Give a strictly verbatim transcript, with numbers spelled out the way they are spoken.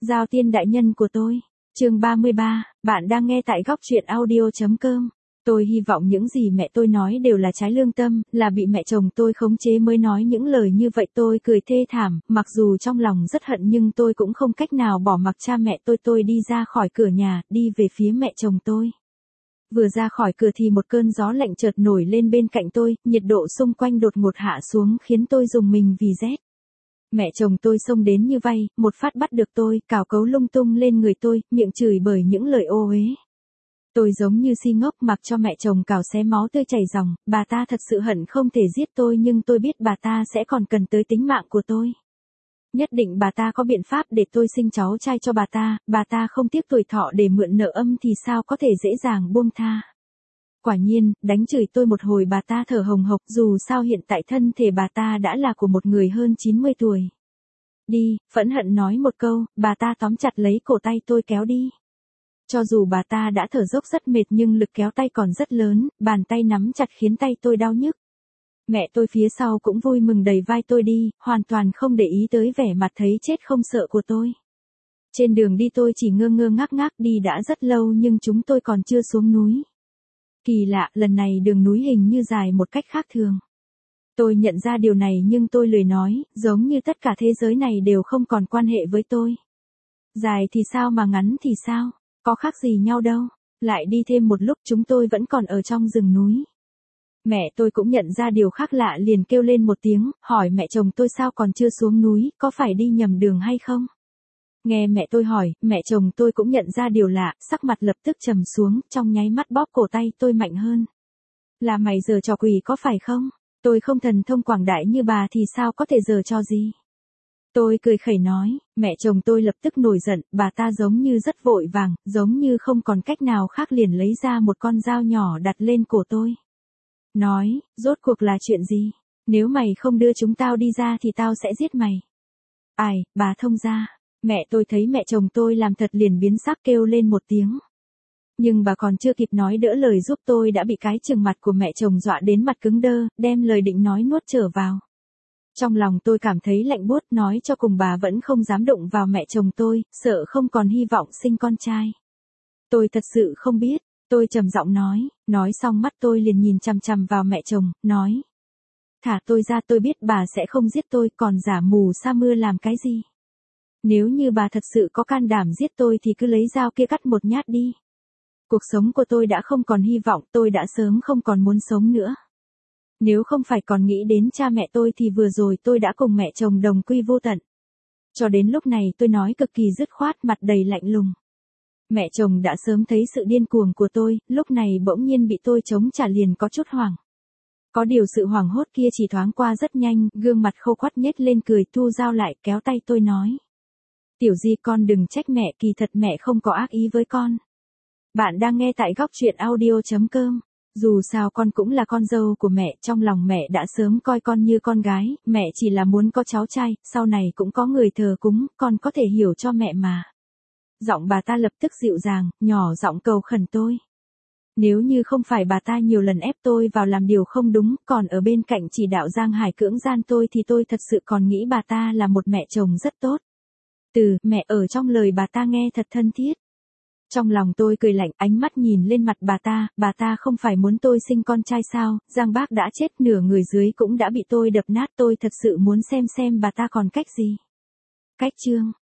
Giao tiên đại nhân của tôi. Chương ba mươi ba, bạn đang nghe tại góc truyện audio chấm com. Tôi hy vọng những gì mẹ tôi nói đều là trái lương tâm, là bị mẹ chồng tôi khống chế mới nói những lời như vậy. Tôi cười thê thảm, mặc dù trong lòng rất hận nhưng tôi cũng không cách nào bỏ mặc cha mẹ tôi. Tôi đi ra khỏi cửa nhà, đi về phía mẹ chồng tôi. Vừa ra khỏi cửa thì một cơn gió lạnh chợt nổi lên bên cạnh tôi, nhiệt độ xung quanh đột ngột hạ xuống khiến tôi rùng mình vì rét. Mẹ chồng tôi xông đến như vây, một phát bắt được tôi, cào cấu lung tung lên người tôi, miệng chửi bởi những lời ô uế. Tôi giống như si ngốc mặc cho mẹ chồng cào xé máu tươi chảy ròng. Bà ta thật sự hận không thể giết tôi nhưng tôi biết bà ta sẽ còn cần tới tính mạng của tôi. Nhất định bà ta có biện pháp để tôi sinh cháu trai cho bà ta, bà ta không tiếc tuổi thọ để mượn nợ âm thì sao có thể dễ dàng buông tha. Quả nhiên, đánh chửi tôi một hồi bà ta thở hồng hộc, dù sao hiện tại thân thể bà ta đã là của một người hơn chín mươi tuổi. Đi, phẫn hận nói một câu, bà ta tóm chặt lấy cổ tay tôi kéo đi. Cho dù bà ta đã thở dốc rất mệt nhưng lực kéo tay còn rất lớn, bàn tay nắm chặt khiến tay tôi đau nhức. Mẹ tôi phía sau cũng vui mừng đẩy vai tôi đi, hoàn toàn không để ý tới vẻ mặt thấy chết không sợ của tôi. Trên đường đi tôi chỉ ngơ ngơ ngác ngác, đi đã rất lâu nhưng chúng tôi còn chưa xuống núi. Kỳ lạ, lần này đường núi hình như dài một cách khác thường. Tôi nhận ra điều này nhưng tôi lười nói, giống như tất cả thế giới này đều không còn quan hệ với tôi. Dài thì sao mà ngắn thì sao, có khác gì nhau đâu. Lại đi thêm một lúc chúng tôi vẫn còn ở trong rừng núi. Mẹ tôi cũng nhận ra điều khác lạ liền kêu lên một tiếng, hỏi mẹ chồng tôi sao còn chưa xuống núi, có phải đi nhầm đường hay không? Nghe mẹ tôi hỏi, mẹ chồng tôi cũng nhận ra điều lạ, sắc mặt lập tức trầm xuống, trong nháy mắt bóp cổ tay tôi mạnh hơn. Là mày giở trò quỷ có phải không? Tôi không thần thông quảng đại như bà thì sao có thể giở trò gì? Tôi cười khẩy nói, mẹ chồng tôi lập tức nổi giận, bà ta giống như rất vội vàng, giống như không còn cách nào khác liền lấy ra một con dao nhỏ đặt lên cổ tôi. Nói, rốt cuộc là chuyện gì? Nếu mày không đưa chúng tao đi ra thì tao sẽ giết mày. Ai, bà thông ra. Mẹ tôi thấy mẹ chồng tôi làm thật liền biến sắc kêu lên một tiếng. Nhưng bà còn chưa kịp nói đỡ lời giúp tôi đã bị cái chừng mặt của mẹ chồng dọa đến mặt cứng đơ, đem lời định nói nuốt trở vào. Trong lòng tôi cảm thấy lạnh buốt, nói cho cùng bà vẫn không dám đụng vào mẹ chồng tôi, sợ không còn hy vọng sinh con trai. Tôi thật sự không biết, tôi trầm giọng nói, nói xong mắt tôi liền nhìn chằm chằm vào mẹ chồng, nói. Thả tôi ra, tôi biết bà sẽ không giết tôi, còn giả mù sa mưa làm cái gì. Nếu như bà thật sự có can đảm giết tôi thì cứ lấy dao kia cắt một nhát đi. Cuộc sống của tôi đã không còn hy vọng, tôi đã sớm không còn muốn sống nữa. Nếu không phải còn nghĩ đến cha mẹ tôi thì vừa rồi tôi đã cùng mẹ chồng đồng quy vô tận. Cho đến lúc này tôi nói cực kỳ dứt khoát, mặt đầy lạnh lùng. Mẹ chồng đã sớm thấy sự điên cuồng của tôi, lúc này bỗng nhiên bị tôi chống trả liền có chút hoảng. Có điều sự hoảng hốt kia chỉ thoáng qua rất nhanh, gương mặt khô khoắt nhếch lên cười, thu dao lại kéo tay tôi nói. Tiểu Di, con đừng trách mẹ, kỳ thật mẹ không có ác ý với con. Bạn đang nghe tại góc truyện audio chấm com. Dù sao con cũng là con dâu của mẹ, trong lòng mẹ đã sớm coi con như con gái, mẹ chỉ là muốn có cháu trai, sau này cũng có người thờ cúng, con có thể hiểu cho mẹ mà. Giọng bà ta lập tức dịu dàng, nhỏ giọng cầu khẩn tôi. Nếu như không phải bà ta nhiều lần ép tôi vào làm điều không đúng, còn ở bên cạnh chỉ đạo Giang Hải cưỡng gian tôi thì tôi thật sự còn nghĩ bà ta là một mẹ chồng rất tốt. Từ mẹ ở trong lời bà ta nghe thật thân thiết. Trong lòng tôi cười lạnh, ánh mắt nhìn lên mặt bà ta, bà ta không phải muốn tôi sinh con trai sao? Giang bác đã chết, nửa người dưới cũng đã bị tôi đập nát, tôi thật sự muốn xem xem bà ta còn cách gì. Cách chương